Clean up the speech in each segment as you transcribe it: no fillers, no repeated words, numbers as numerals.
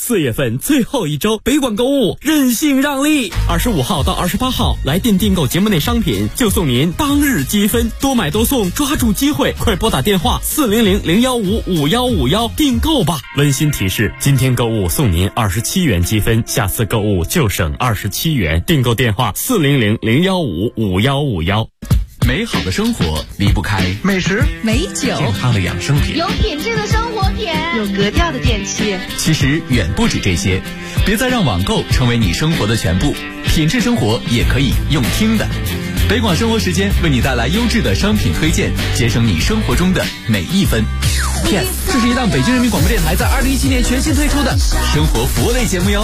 4月份最后一周，北广购物任性让利，25号到28号来电订购节目内商品，就送您当日积分，多买多送，抓住机会，快拨打电话400-015-5151订购吧。温馨提示：今天购物送您27元积分，下次购物就省27元。订购电话400-015-5151。 美好的生活离不开美食、 美酒、 健康的养生品、 有品质的生活品、 有格调的电器。 其实远不止这些，别再让网购成为你生活的全部，品质生活也可以用听的。北广生活时间为你带来优质的商品推荐，节省你生活中的每一分。Yes， 这是一档北京人民广播电台在2017年全新推出的生活服务类节目哟。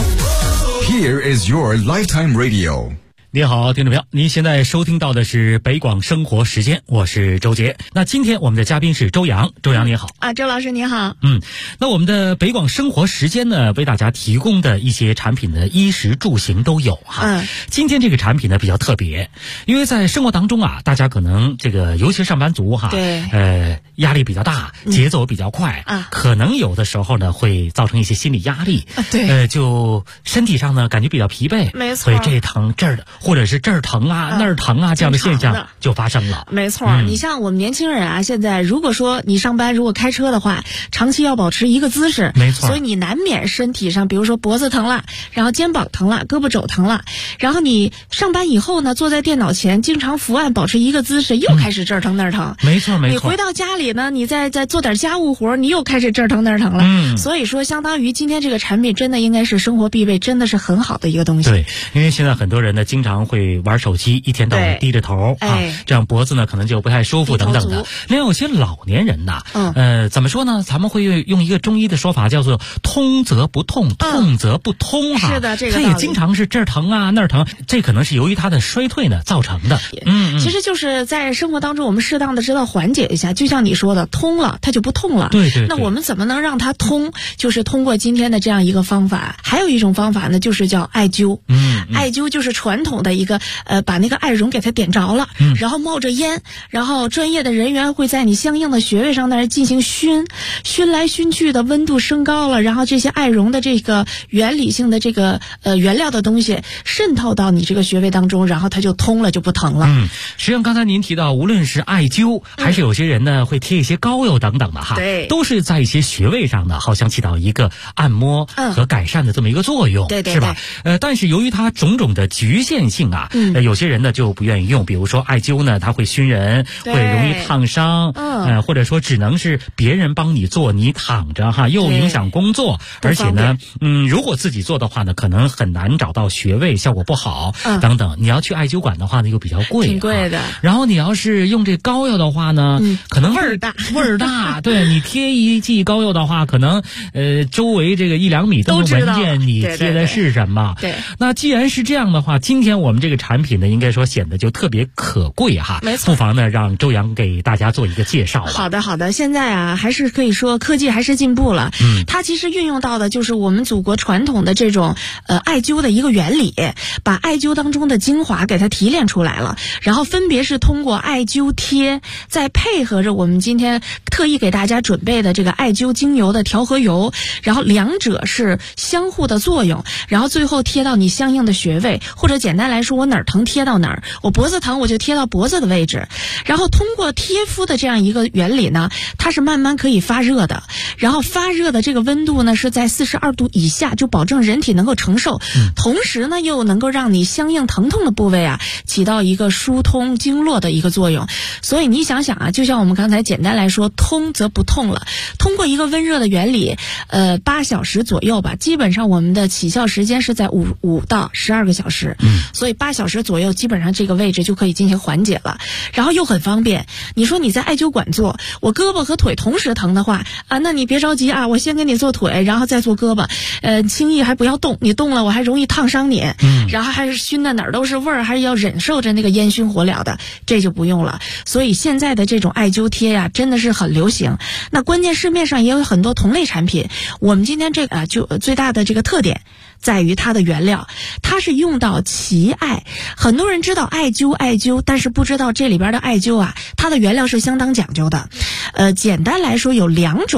Here is your lifetime radio。 你好，听众朋友，您现在收听到的是北广生活时间，我是周杰。那今天我们的嘉宾是周洋，周洋你好。 周老师你好。 那我们的北广生活时间呢，为大家提供的一些产品的衣食住行都有哈。今天这个产品呢比较特别，因为在生活当中啊，大家可能这个尤其是上班族哈， 对， 压力比较大，节奏比较快可能有的时候呢会造成一些心理压力对， 就身体上呢感觉比较疲惫， 没错， 所以这疼这儿的，或者是这儿疼啊那儿疼啊，这样的现象就发生了。 没错，你像我们年轻人啊，现在如果说你上班如果开车的话，长期要保持一个姿势， 没错， 所以你难免身体上比如说脖子疼了，然后肩膀疼了，胳膊肘疼了，然后你上班以后呢坐在电脑前经常伏案保持一个姿势，又开始这儿疼那儿疼。 没错没错， 你回到家里呢，你再做点家务活，你又开始这儿疼那儿疼了。所以说相当于今天这个产品真的应该是生活必备，真的是很好的一个东西。 对，因为现在很多人呢经常会玩手机，一天到晚低着头这样脖子呢可能就不太舒服等等的。另外有些老年人呐，怎么说呢？咱们会用一个中医的说法叫做通则不痛，痛则不通哈。 是的，这个他也经常是这儿疼啊那儿疼，这可能是由于他的衰退呢造成的。 其实就是在生活当中我们适当的知道缓解一下，就像你说的，通了它就不痛了。 对。 那我们怎么能让它通？就是通过今天的这样一个方法。还有一种方法呢，就是叫艾灸。艾灸就是传统的一个把那个艾绒给它点着了，然后冒着烟，然后专业的人员会在你相应的穴位上那儿进行熏来熏去的，温度升高了，然后这些艾绒的这个原理性的这个原料的东西渗透到你这个穴位当中，然后它就通了，就不疼了。 实际上刚才您提到无论是艾灸还是有些人呢会贴一些膏药等等的哈， 对， 都是在一些穴位上呢好像起到一个按摩和改善的这么一个作用， 对， 是吧？但是由于它种种的局限性啊，有些人呢就不愿意用，比如说艾灸呢它会熏人，会容易烫伤，或者说只能是别人帮你做，你躺着哈，又影响工作，而且呢如果自己做的话呢可能很难找到穴位，效果不好等等。你要去艾灸馆的话呢又比较贵， 挺贵的。 然后你要是用这膏药的话呢可能味儿大对，你贴一剂膏药的话可能周围这个1-2米都能闻见你贴的是什么。 对， 那既然是这样的话，今天我们这个产品呢应该说显得就特别可贵哈。 没错， 不妨呢让周洋给大家做一个介绍吧。 好的，现在啊还是可以说科技还是进步了。它其实运用到的就是我们祖国传统的这种艾灸的一个原理，把艾灸当中的精华给它提炼出来了，然后分别是通过艾灸贴，再配合着我们今天特意给大家准备的这个艾灸精油的调和油，然后两者是相互的作用，然后最后贴到你相应的穴位，或者简单来说我哪儿疼贴到哪儿，我脖子疼我就贴到脖子的位置。然后通过贴敷的这样一个原理呢，它是慢慢可以发热的，然后发热的这个温度呢是在42度以下，就保证人体能够承受，同时呢又能够让你相应疼痛的部位啊起到一个疏通经络的一个作用。所以你想想啊，就像我们刚才简单来说，通则不痛了。通过一个温热的原理，8小时左右吧，基本上我们的起效时间是在5到12个小时，所以8小时左右基本上这个位置就可以进行缓解了，然后又很方便。你说你在艾灸馆做，我胳膊和腿同时疼的话啊，那你别着急啊，我先给你做腿，然后再做胳膊，轻易还不要动，你动了我还容易烫伤你，然后还是熏的哪儿都是味儿，还是要忍受着那个烟熏火燎的，这就不用了。所以现在的这种艾灸贴呀，真的是很流行。那关键市面上也有很多同类产品，我们今天这个就最大的这个特点在于它的原料，它是用到奇艾。很多人知道艾灸，但是不知道这里边的艾灸啊，它的原料是相当讲究的。简单来说有2种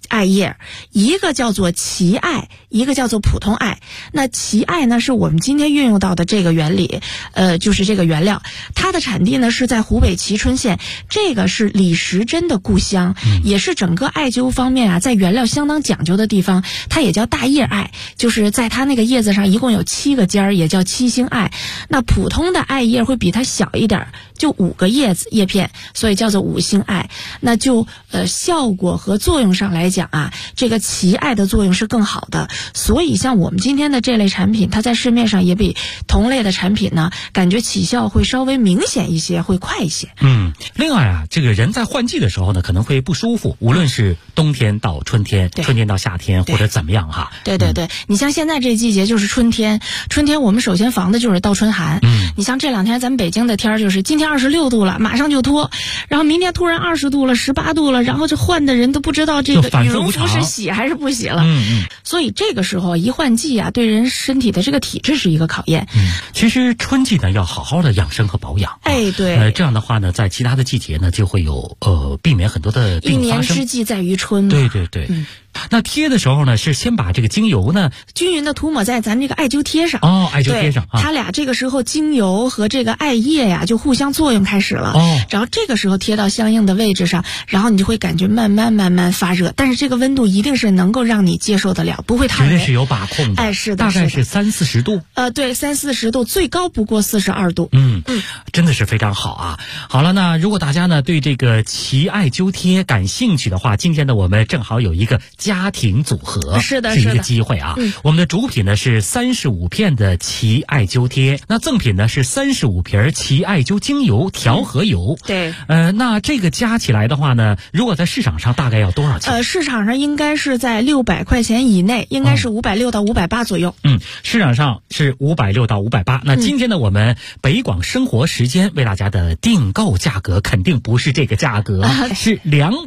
艾叶，一个叫做奇艾，一个叫做普通艾。那奇艾呢是我们今天运用到的这个原理，就是这个原料，它的产地呢是在湖北蕲春县，这个是李时珍的故乡，也是整个艾灸方面啊在原料相当讲究的地方。它也叫大叶艾，就是在它那个叶子上一共有7个尖儿，也叫7星艾。那普通的艾叶会比它小一点，就5个叶片，所以叫做5星艾。那就效果和作用上来讲啊，这个奇艾的作用是更好的。所以像我们今天的这类产品，它在市面上也比同类的产品呢，感觉起效会稍微明显一些，会快一些。 另外啊，这个人在换季的时候呢，可能会不舒服，无论是冬天到春天，春天到夏天，或者怎么样哈。 对，你像现在这季节就是春天我们首先防的就是倒春寒。你像这2天咱们北京的天就是今天26度了，马上就脱，然后明天突然20度了，18度了，然后这换的人都不知道这个羽绒服是洗还是不洗了。所以这个时候一换季啊，对人身体的这个体质是一个考验。 其实春季呢要好好的养生和保养。 对， 这样的话呢，在其他的季节呢就会有避免很多的病发生。 一年之计在于春嘛。 对。那贴的时候呢，是先把这个精油呢均匀的涂抹在咱这个艾灸贴上。 艾灸贴上， 它俩这个时候精油和这个艾叶呀就互相作用开始了。然后这个时候贴到相应的位置上，然后你就会感觉慢慢发热，但是这个温度一定是能够让你接受得了，不会太绝对是有把控的。 是的， 大概是30-40度。 对，30-40度，最高不过42度。 真的是非常好啊。好了，那如果大家呢对这个奇艾灸贴感兴趣的话，今天呢我们正好有一个家庭组合， 是一个机会啊。我们的主品呢是35片的奇艾灸贴，那赠品呢是35瓶奇艾灸精油调和油。 对， 那这个加起来的话呢，如果在市场上大概要多少钱？ 市场上应该是在600块钱以内，应该是560到580左右。 市场上是560到580。那今天呢，我们北广生活时间为大家的订购价格肯定不是这个价格，是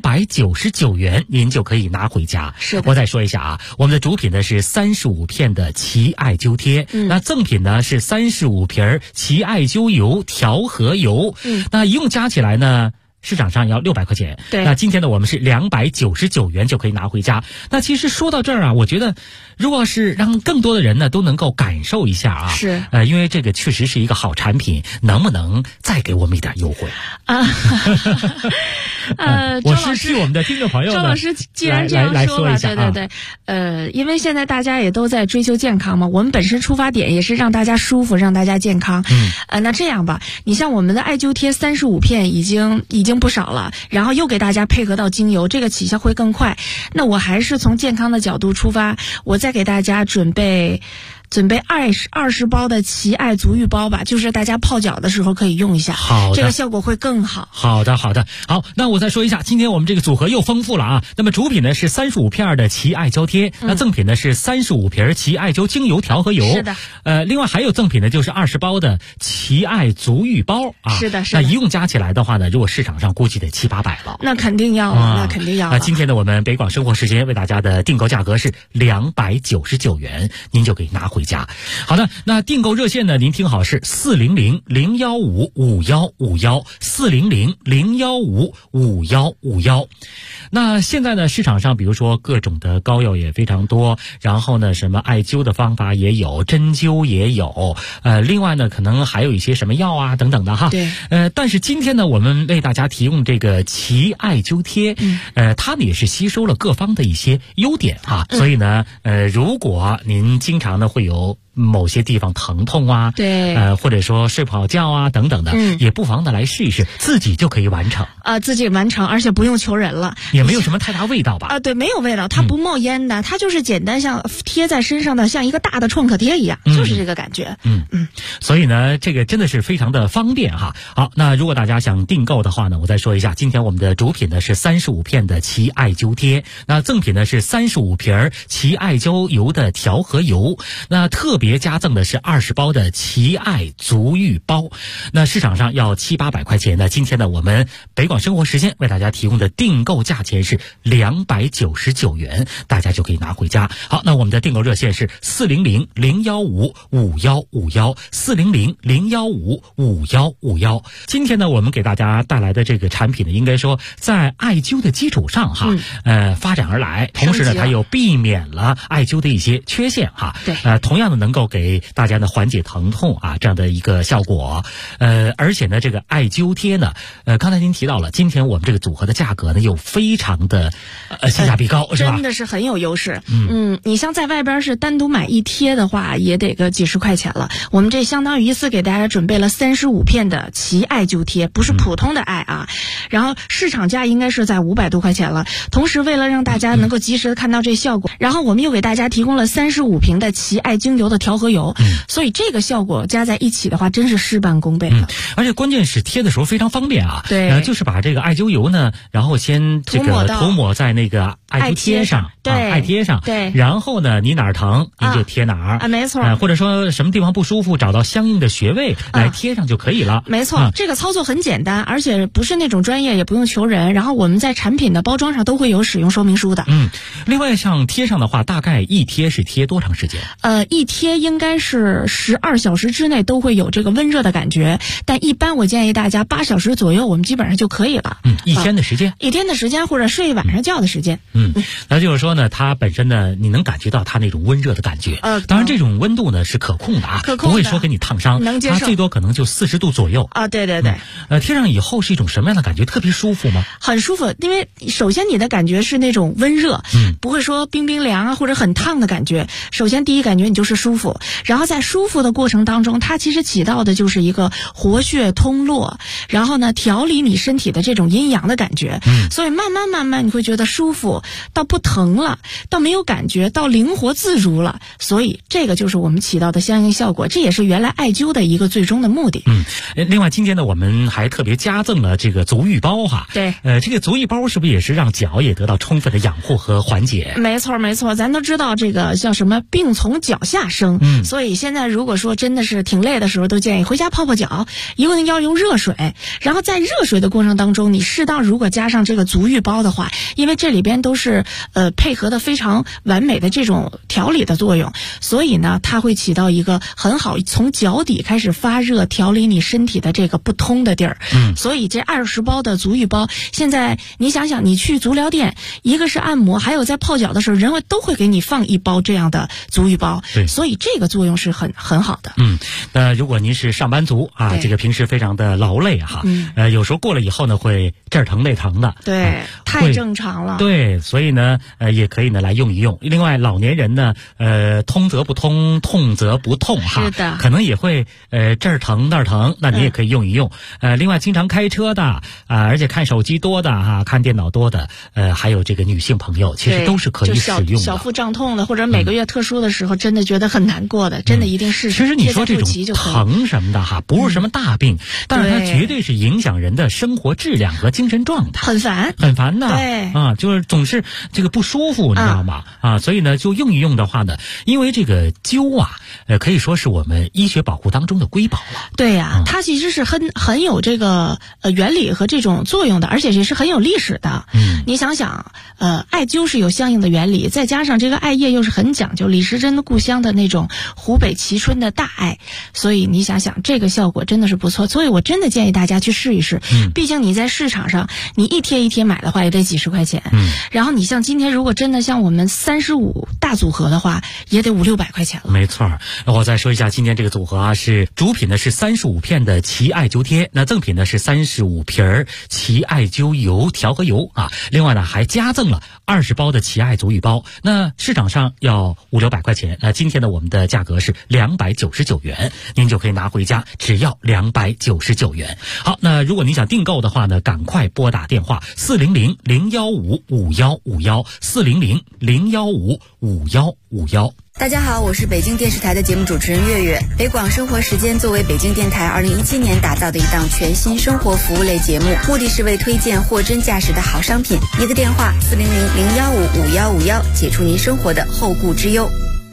299元，您就可以拿回家。 是的。 我再说一下啊，我们的主品呢是35片的奇艾灸贴，那赠品呢是35瓶奇艾灸油调和油，那一共加起来呢，市场上要600块钱。 对， 那今天呢我们是299元就可以拿回家。那其实说到这儿啊，我觉得如果是让更多的人呢都能够感受一下啊， 是因为这个确实是一个好产品，能不能再给我们一点优惠啊？我是替我们的听众朋友呢， 周老师既然这样说了，对，因为现在大家也都在追求健康嘛，我们本身出发点也是让大家舒服，让大家健康。那这样吧，你像我们的艾灸贴35片已经不少了，然后又给大家配合到精油，这个起效会更快。那我还是从健康的角度出发，我再给大家准备20包的奇艾足浴包吧，就是大家泡脚的时候可以用一下。 好的， 这个效果会更好。 好的。好，那我再说一下，今天我们这个组合又丰富了啊。那么主品呢是35片的奇艾胶贴，那赠品呢是35瓶奇艾灸精油调和油。 是的。 另外还有赠品呢就是20包的奇艾足浴包啊。 是的。 那一共加起来的话呢，如果市场上估计得700-800了。 那肯定要了，那肯定要了。 那今天呢，我们北广生活时间为大家的订购价格是299元，您就可以拿回家。好的，那订购热线呢，您听好是400-015-5151，400-015-5151。那现在呢，市场上比如说各种的膏药也非常多，然后呢，什么艾灸的方法也有，针灸也有，另外呢，可能还有一些什么药啊等等的哈。 对。 但是今天呢，我们为大家提供这个奇艾灸贴，它呢也是吸收了各方的一些优点啊，所以呢，如果您经常呢会有某些地方疼痛啊， 对， 或者说睡不好觉啊等等的，也不妨的来试一试，自己就可以完成啊，自己完成，而且不用求人了， 也没有什么太大味道吧？ 对，没有味道，它不冒烟的，它就是简单像贴在身上的，像一个大的创可贴一样，就是这个感觉。 所以呢，这个真的是非常的方便哈。好，那如果大家想订购的话呢，我再说一下，今天我们的主品呢是35片的奇艾灸贴，那赠品呢是35瓶奇艾灸油的调和油，那特别别加赠的是20包的奇爱足浴包，那市场上要700-800块钱，那今天呢我们北广生活时间为大家提供的订购价钱是299元，大家就可以拿回家。好，那我们的订购热线是400-015-5151，400-015-5151。今天呢我们给大家带来的这个产品呢，应该说在艾灸的基础上发展而来，同时呢它又避免了艾灸的一些缺陷对， 同样的能够给大家呢缓解疼痛这样的一个效果。而且呢这个艾灸贴呢，刚才您提到了，今天我们这个组合的价格呢又非常的性价比高，是吧？ 真的是很有优势。你像在外边是单独买一贴的话，也得个几十块钱了。我们这相当于一次给大家准备了35片的奇艾灸贴，不是普通的艾然后市场价应该是在500多块钱了。同时为了让大家能够及时的看到这效果，然后我们又给大家提供了35瓶的奇艾精油的调和油，所以这个效果加在一起的话，真是事半功倍了。 而且关键是贴的时候非常方便对， 就是把这个艾灸油呢，然后先这个涂抹在那个艾灸贴上， 对， 艾贴上， 对， 然后呢你哪儿疼你就贴哪儿没错， 或者说什么地方不舒服，找到相应的穴位来贴上就可以了。 没错，这个操作很简单，而且不是那种专业，也不用求人。然后我们在产品的包装上都会有使用说明书的。 另外像贴上的话，大概一贴是贴多长时间？ 一贴应该是12小时之内都会有这个温热的感觉，但一般我建议大家8小时左右，我们基本上就可以了。 一天的时间， 或者睡一晚上觉的时间。 那就是说呢，它本身呢，你能感觉到它那种温热的感觉。当然这种温度呢是可控的不会说给你烫伤， 能接受， 它最多可能就40度左右。 对。 贴上以后是一种什么样的感觉？特别舒服吗？ 很舒服，因为首先你的感觉是那种温热，不会说冰冰凉或者很烫的感觉。首先第一感觉你就是舒服，然后在舒服的过程当中，它其实起到的就是一个活血通络，然后呢调理你身体的这种阴阳的感觉。所以慢慢你会觉得舒服，到不疼了，到没有感觉，到灵活自如了。所以这个就是我们起到的相应效果，这也是原来艾灸的一个最终的目的。 另外今天呢我们还特别加赠了这个足浴包对， 这个足浴包是不是也是让脚也得到充分的养护和缓解？ 没错，咱都知道这个叫什么病从脚下生。所以现在如果说真的是挺累的时候，都建议回家泡泡脚，一定要用热水，然后在热水的过程当中，你适当如果加上这个足浴包的话，因为这里边都是配合的非常完美的这种调理的作用，所以呢它会起到一个很好从脚底开始发热，调理你身体的这个不通的地儿。所以这20包的足浴包，现在你想想，你去足疗店，一个是按摩，还有在泡脚的时候，人都会给你放一包这样的足浴包。所以这个作用是很好的。 那如果您是上班族这个平时非常的劳累有时候过了以后呢会这儿疼那疼的， 对，太正常了。 对，所以呢也可以呢来用一用。另外老年人呢通则不通，痛则不痛是的， 可能也会这儿疼那儿疼，那你也可以用一用。另外经常开车的而且看手机多的看电脑多的还有这个女性朋友，其实都是可以使用的。 小腹胀痛的，或者每个月特殊的时候真的觉得很难过的，真的一定试试。 其实你说这种疼什么的不是什么大病，但是它绝对是影响人的生活质量和精神状态， 很烦的。 对就是总是这个不舒服，你知道吗？所以呢就用一用的话呢，因为这个灸可以说是我们医学保护当中的瑰宝了。 对呀，它其实是很有这个原理和这种作用的，而且也是很有历史的。你想想艾灸是有相应的原理，再加上这个艾叶又是很讲究李时珍的故乡的那种湖北蕲春的大艾，所以你想想这个效果真的是不错。所以我真的建议大家去试一试。毕竟你在市场上你一贴一贴买的话也得几十块钱，然后你像今天如果真的像我们35大组合的话，也得500-600块钱了。 没错，我再说一下今天这个组合是主品呢是35片的奇艾灸贴，那赠品呢是35瓶奇艾灸油调和油另外呢还加赠了20包的奇艾足浴包，那市场上要500-600块钱，那今天呢我们的价格是299元，您就可以拿回家，只要299元。好，那如果您想订购的话呢，赶快拨打电话400-015-5151，400-015-5151。 大家好，我是北京电视台的节目主持人月月。北广生活时间作为北京电台2017年打造的一档全新生活服务类节目，目的是为推荐货真价实的好商品。一个电话400-015-5151，解除您生活的后顾之忧。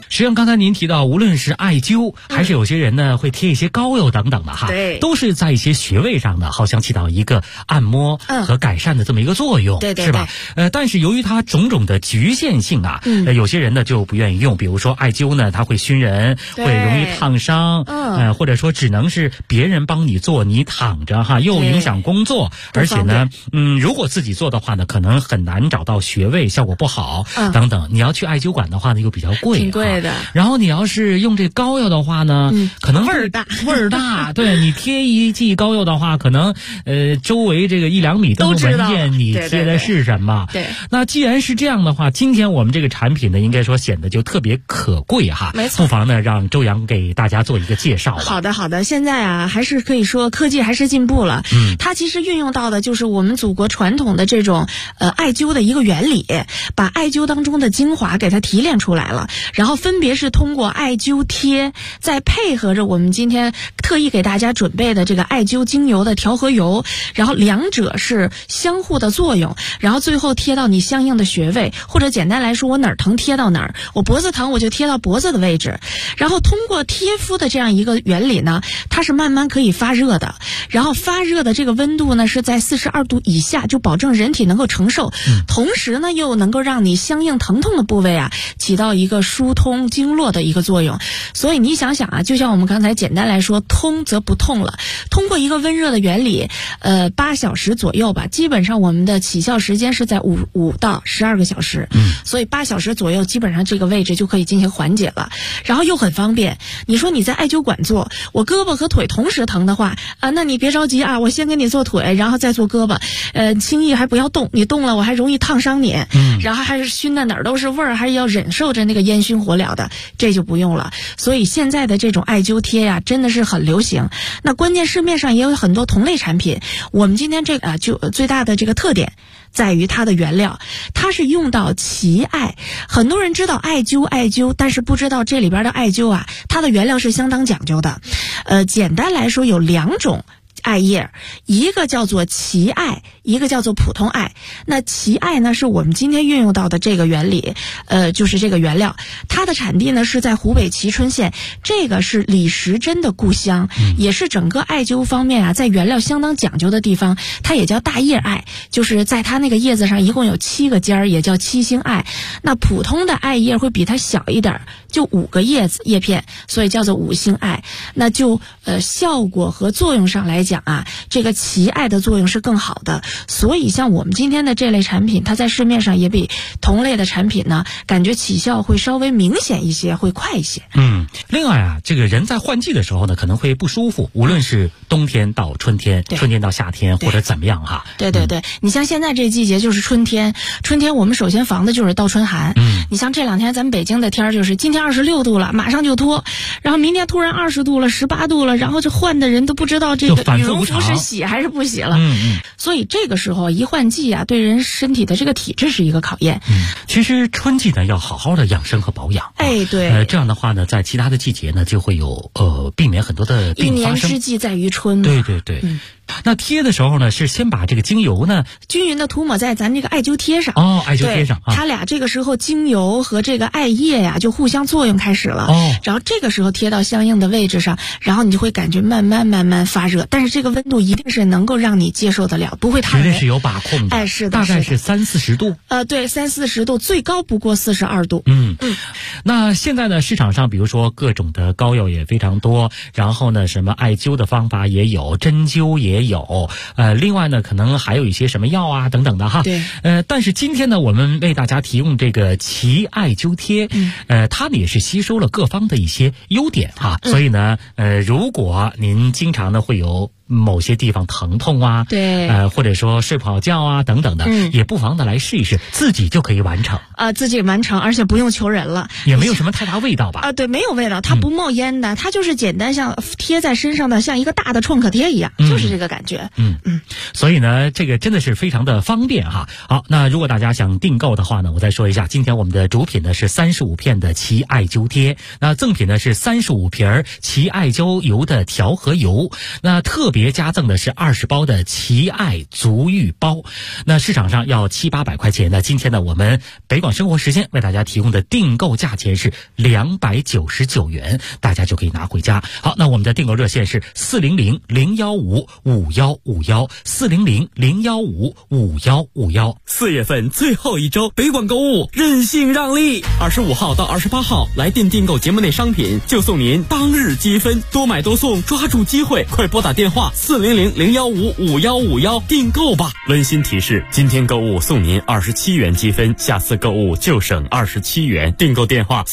实际上刚才您提到，无论是艾灸，还是有些人呢会贴一些膏药等等的哈， 对， 都是在一些穴位上呢，好像起到一个按摩和改善的这么一个作用， 对， 是吧？但是由于它种种的局限性啊，有些人呢就不愿意用，比如说艾灸呢，它会熏人，会容易烫伤，或者说只能是别人帮你做，你躺着哈，又影响工作，而且呢，如果自己做的话呢，可能很难找到穴位，效果不好，等等。你要去艾灸馆的话呢，又比较贵， 挺贵的。 然后你要是用这膏药的话呢，可能味儿大， 对，你贴一剂膏药的话，可能周围这个1-2米都能闻见你贴的是什么。 对， 那既然是这样的话，今天我们这个产品呢，应该说显得就特别可贵哈。 没错， 不妨呢让周洋给大家做一个介绍吧。 好的，现在啊，还是可以说科技还是进步了。它其实运用到的就是我们祖国传统的这种艾灸的一个原理，把艾灸当中的精华给它提炼出来了，然后分别是通过艾灸贴，再配合着我们今天特意给大家准备的这个艾灸精油的调和油，然后两者是相互的作用，然后最后贴到你相应的穴位，或者简单来说，我哪儿疼贴到哪儿，我脖子疼我就贴到脖子的位置，然后通过贴敷的这样一个原理呢，它是慢慢可以发热的，然后发热的这个温度呢是在42度以下，就保证人体能够承受，同时呢又能够让你相应疼痛的部位啊起到一个疏通经络的一个作用。所以你想想啊，就像我们刚才简单来说，通则不痛了，通过一个温热的原理，8小时左右吧，基本上我们的起效时间是在5到12个小时，所以8小时左右基本上这个位置就可以进行缓解了，然后又很方便。你说你在艾灸馆做，我胳膊和腿同时疼的话那你别着急啊，我先给你做腿，然后再做胳膊，轻易还不要动，你动了我还容易烫伤你，然后还是熏的哪儿都是味儿，还是要忍受着那个烟熏火燎的，这就不用了。所以现在的这种艾灸贴呀，真的是很流行。那关键市面上也有很多同类产品，我们今天这个就最大的这个特点在于它的原料，它是用到奇艾。很多人知道艾灸，但是不知道这里边的艾灸啊，它的原料是相当讲究的。简单来说有2种艾叶，一个叫做奇艾，一个叫做普通艾。那奇艾呢，是我们今天运用到的这个原理，就是这个原料，它的产地呢是在湖北蕲春县，这个是李时珍的故乡，也是整个艾灸方面啊，在原料相当讲究的地方。它也叫大叶艾，就是在它那个叶子上一共有7个尖儿，也叫7星艾。那普通的艾叶会比它小一点，就5个叶片，所以叫做5星艾。那就效果和作用上来讲啊，这个奇艾的作用是更好的，所以像我们今天的这类产品，它在市面上也比同类的产品呢，感觉起效会稍微明显一些，会快一些。 另外啊，这个人在换季的时候呢，可能会不舒服，无论是冬天到春天，春天到夏天，或者怎么样哈。 对，你像现在这季节就是春天我们首先防的就是倒春寒。你像这2天咱们北京的天就是今天26度了，马上就脱，然后明天突然20度了，18度了，然后这换的人都不知道这个羽绒服是洗还是不洗了。所以这个时候一换季啊，对人身体的这个体质是一个考验。 其实春季呢要好好的养生和保养。 对， 这样的话呢，在其他的季节呢就会有避免很多的病发生。 一年之计在于春嘛。 对。那贴的时候呢，是先把这个精油呢均匀的涂抹在咱这个艾灸贴上。 艾灸贴上， 它俩这个时候精油和这个艾叶呀就互相作用开始了。然后这个时候贴到相应的位置上，然后你就会感觉慢慢发热，但是这个温度一定是能够让你接受得了，不会烫人。 绝对是有把控的。 是的， 大概是30-40度。 对，30-40度，最高不过42度。 那现在呢，市场上比如说各种的膏药也非常多，然后呢，什么艾灸的方法也有，针灸也有，另外呢，可能还有一些什么药啊等等的哈。 对。 但是今天呢，我们为大家提供这个奇艾灸贴，它呢也是吸收了各方的一些优点哈。所以呢，如果您经常呢会有某些地方疼痛啊， 对， 或者说睡不好觉啊等等的，也不妨的来试一试，自己就可以完成。 自己完成，而且不用求人了， 也没有什么太大味道吧？ 对，没有味道，它不冒烟的，它就是简单像贴在身上的，像一个大的创可贴一样，就是这个感觉。 所以呢，这个真的是非常的方便哈。好，那如果大家想订购的话呢，我再说一下，今天我们的主品呢是35片的奇艾灸贴，那赠品呢是35瓶奇艾灸油的调和油，那特特别加赠的是20包的奇爱足浴包，那市场上要700-800块钱，那今天呢我们北广生活时间为大家提供的订购价钱是299元，大家就可以拿回家。好，那我们的订购热线是400-015-5151，400-015-5151。 4月份最后一周，北广购物任性让利，25号到28号来电订购节目内商品，就送您当日积分，多买多送，抓住机会，快拨打电话400-015-5151订购吧。温馨提示：今天购物送您27元积分，下次购物就省27元。订购电话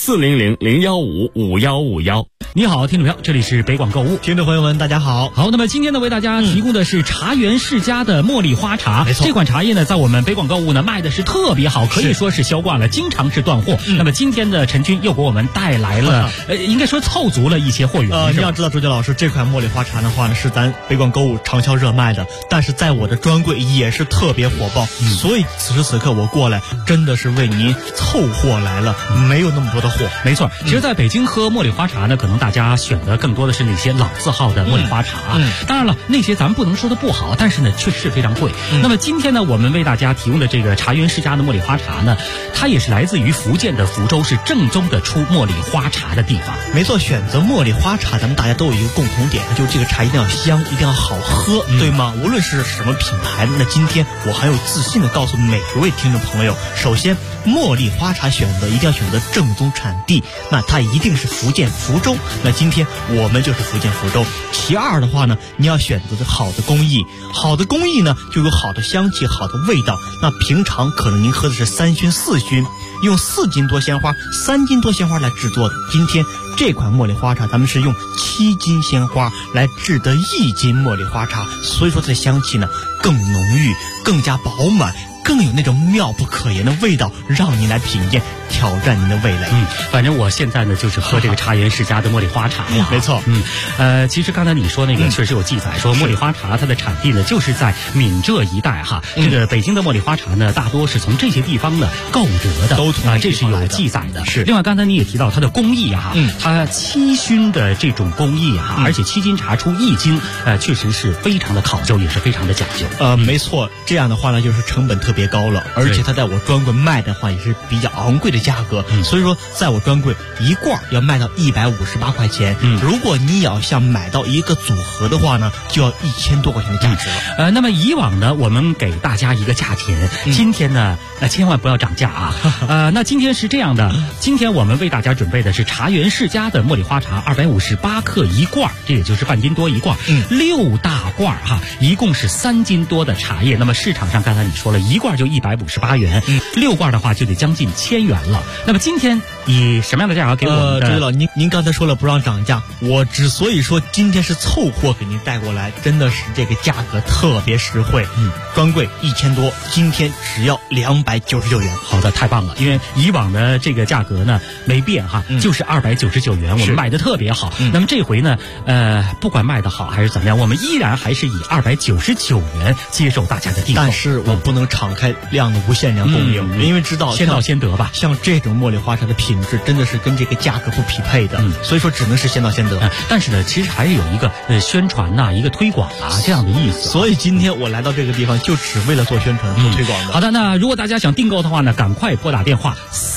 400-015-5151。 你好，听众朋友，这里是北广购物， 听众朋友们，大家好。 好，那么今天呢，为大家提供的是茶园世家的茉莉花茶。 没错， 这款茶叶呢，在我们北广购物呢卖的是特别好，可以说是销冠了，经常是断货。那么今天的陈军又给我们带来了，应该说凑足了一些货源。 你要知道，周杰老师，这款茉莉花茶的话呢，是咱北广购物畅销热卖的，但是在我的专柜也是特别火爆。所以此时此刻我过来，真的是为您凑货来了，没有那么多的货。 没错，其实在北京喝茉莉花茶呢，可能大家选的更多的是那些老字号的茉莉花茶。当然了，那些咱们不能说的不好，但是呢，确实是非常贵。那么今天呢，我们为大家提供的这个茶园世家的茉莉花茶呢，它也是来自于福建的福州，是正宗的出茉莉花茶的地方。 没错，选择茉莉花茶，咱们大家都有一个共同点，就是这个茶一定要香，一定要好喝，对吗？无论是什么品牌，那今天我很有自信的告诉每一位听众朋友，首先，茉莉花茶选择一定要选择正宗产地，那它一定是福建福州。那今天我们就是福建福州。其二的话呢，你要选择好的工艺，好的工艺呢就有好的香气，好的味道。那平常可能您喝的是3熏4熏，用4斤多鲜花、3斤多鲜花来制作的。今天这款茉莉花茶，咱们是用7斤鲜花来制的1斤茉莉花茶，所以说它的香气呢更浓郁，更加饱满，更有那种妙不可言的味道，让您来品鉴，挑战您的味蕾。 反正我现在呢就是喝这个茶园世家的茉莉花茶呀。 没错。 其实刚才你说那个确实有记载，说茉莉花茶它的产地呢就是在闽浙一带哈。这个北京的茉莉花茶呢，大多是从这些地方呢购得的，这是有记载的。是。另外刚才你也提到它的工艺哈，它7熏的这种工艺哈，而且7斤茶出1斤，确实是非常的考究，也是非常的讲究。 没错，这样的话呢，就是成本特别高了，而且它在我专柜卖的话也是比较昂贵的价格，所以说在我专柜一罐要卖到158块钱。如果你要想买到一个组合的话呢，就要1000多块钱的价值了。 那么以往呢，我们给大家一个价钱，今天呢，千万不要涨价啊。那今天是这样的，今天我们为大家准备的是茶园世家的茉莉花茶，258克一罐，这也就是半斤多一罐，6大罐哈，一共是3斤多的茶叶。那么市场上刚才你说了，一罐就158元，6罐的话就得将近1000元了。那么今天以什么样的价格给我们的？ 周老，您刚才说了不让涨价，我之所以说今天是凑货给您带过来，真的是这个价格特别实惠。专柜1000多，今天只要299元。 好的，太棒了，因为以往的这个价格呢没变哈，就是299元，我们卖的特别好。那么这回呢，不管卖的好还是怎么样，我们依然还是以299元接受大家的订购。 但是我不能敞开量的无限量供应，因为知道先到先得吧。 像这种茉莉花茶的品质真的是跟这个价格不匹配的，所以说只能是先到先得。 但是呢，其实还是有一个宣传呐，一个推广啊这样的意思。 所以今天我来到这个地方就只为了做宣传、做推广的。 好的，那如果大家想订购的话呢，赶快拨打电话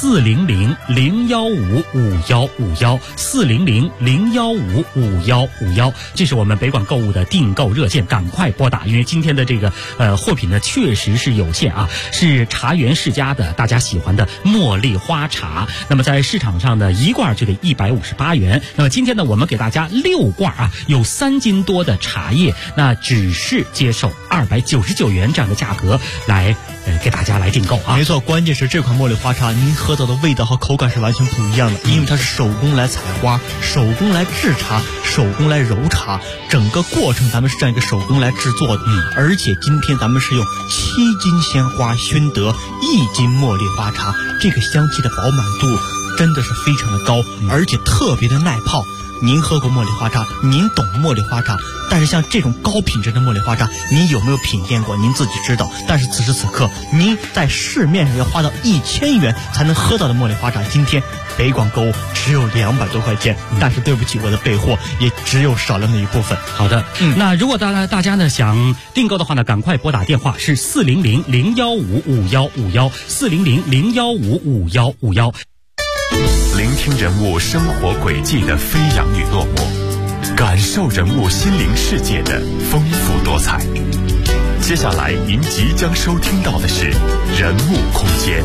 400-015-5151，400-015-5151，这是我们北广购物的订购热线，赶快拨打，因为今天的这个货品呢确实是有限啊，是茶园世家的大家喜欢的茉莉花茶。那么在市场上呢，一罐就得158元。那么今天呢，我们给大家6罐啊，有3斤多的茶叶，那只是接受299元这样的价格来给大家来订购啊。 没错，关键是这款茉莉花茶，您喝到的味道和口感是完全不一样的，因为它是手工来采花，手工来制茶，手工来揉茶，整个过程咱们是这样一个手工来制作的。而且今天咱们是用7斤鲜花熏得1斤茉莉花茶，这个香气的饱满度真的是非常的高，而且特别的耐泡。 您喝过茉莉花茶，您懂茉莉花茶，但是像这种高品质的茉莉花茶，您有没有品鉴过？您自己知道。但是此时此刻，您在市面上要花到1000元才能喝到的茉莉花茶，今天北广购物只有200多块钱。但是对不起，我的备货也只有少量的一部分。 好的，那如果大家呢想订购的话呢，赶快拨打电话是400-015-5151，400-015-5151。 聆听人物生活轨迹的飞扬与落寞，感受人物心灵世界的丰富多彩。接下来您即将收听到的是人物空间。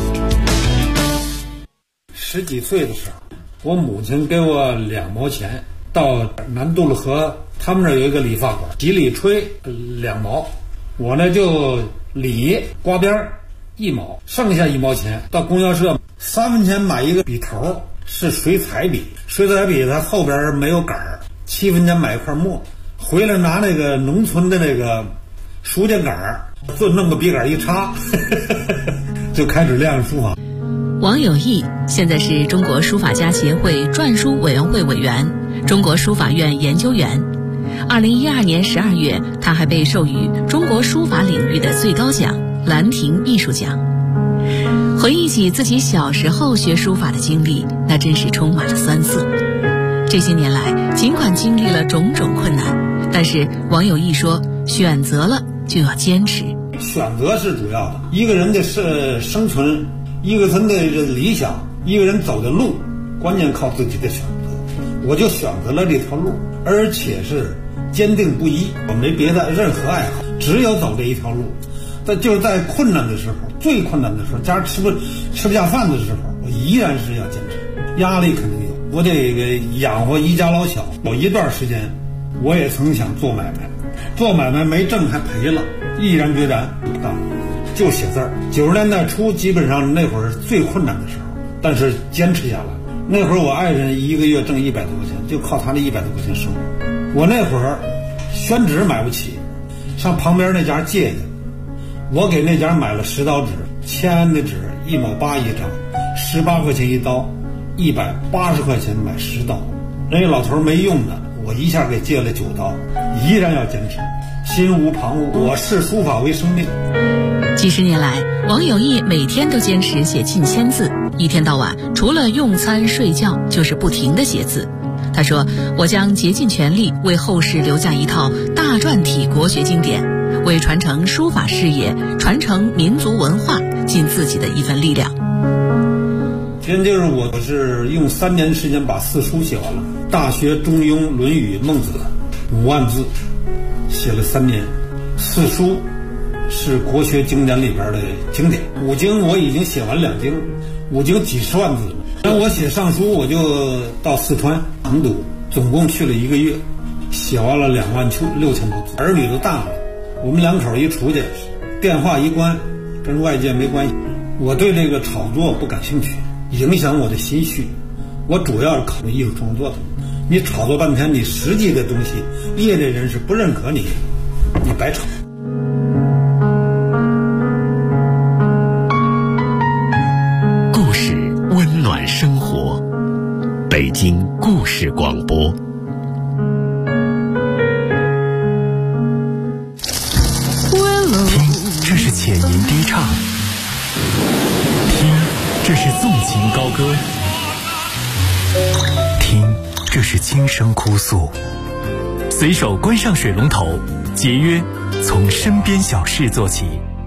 10几岁的时候，我母亲给我2毛钱，到南渡了河，他们那儿有一个理发馆，几里吹2毛，我呢就理刮边1毛，剩下1毛钱到供销社3分钱买一个笔头，是水彩笔，水彩笔它后边没有杆儿，7分钱买一块墨，回来拿那个农村的那个书架杆儿，就弄个笔杆一插就开始练书法。 王有义现在是中国书法家协会篆书委员会委员、中国书法院研究员。2012年12月，他还被授予中国书法领域的最高奖兰亭艺术奖。回忆起自己小时候学书法的经历，那真是充满了酸涩。这些年来，尽管经历了种种困难，但是王有义说，选择了就要坚持。 选择是主要的，一个人的生存，一个人的理想，一个人走的路，关键靠自己的选择。我就选择了这条路，而且是坚定不移，我没别的任何爱好，只有走这一条路。就是在困难的时候，最困难的时候，家吃不下饭的时候，我依然是要坚持。压力肯定有，我得养活一家老小。有一段时间，我也曾想做买卖，做买卖没挣还赔了，毅然决然就写字儿。90年代初，基本上那会儿最困难的时候，但是坚持下来。那会儿我爱人一个月挣100多块钱，就靠他那100多块钱生活。我那会儿宣纸买不起，上旁边那家借的。我给那家买了10刀纸，签的纸1毛8一张，18块钱一刀，180块钱买10刀。人家老头没用的，我一下给借了9刀，依然要坚持，心无旁骛。我视书法为生命。 几十年来，王有义每天都坚持写近1000字，一天到晚除了用餐睡觉，就是不停地写字。他说：“我将竭尽全力为后世留下一套大篆体国学经典，为传承书法事业、传承民族文化尽自己的一份力量。” 今天就是我是用3年时间把4书写完了，《大学》《中庸》《论语》《孟子》5万字，写了3年。4书是国学经典里边的经典，5经我已经写完2经，5经几十万字了。然后我写上书，我就到四川成都，总共去了1个月，写完了26000多字。儿女都大了，我们2口一出去，电话一关，跟外界没关系。我对这个炒作不感兴趣，影响我的心绪。我主要是考虑艺术创作的。你炒作半天，你实际的东西，业内人士不认可你，你白炒。 故事温暖生活，北京故事广播。 听，这是浅吟低唱；听，这是纵情高歌；听，这是轻声哭诉。随手关上水龙头，节约从身边小事做起。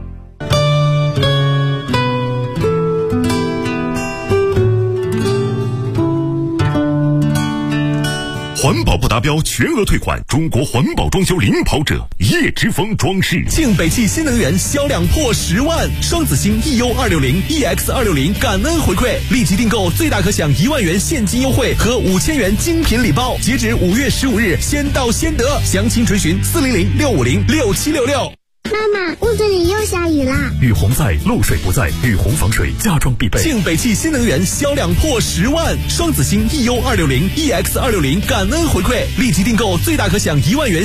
环保不达标全额退款，中国环保装修领跑者叶之峰装饰。 庆北汽新能源销量破10万，双子星 EU260、EX260 感恩回馈，立即订购最大可享1万元现金优惠和5000元精品礼包，截止5月15日，先到先得。详情垂询400-650-6766。 妈妈，屋子里又下雨啦！ 雨洪在，漏水不在，雨洪防水家装必备。 庆北汽新能源销量破10万，双子星 EU260、EX260 感恩回馈，立即订购最大可享1万元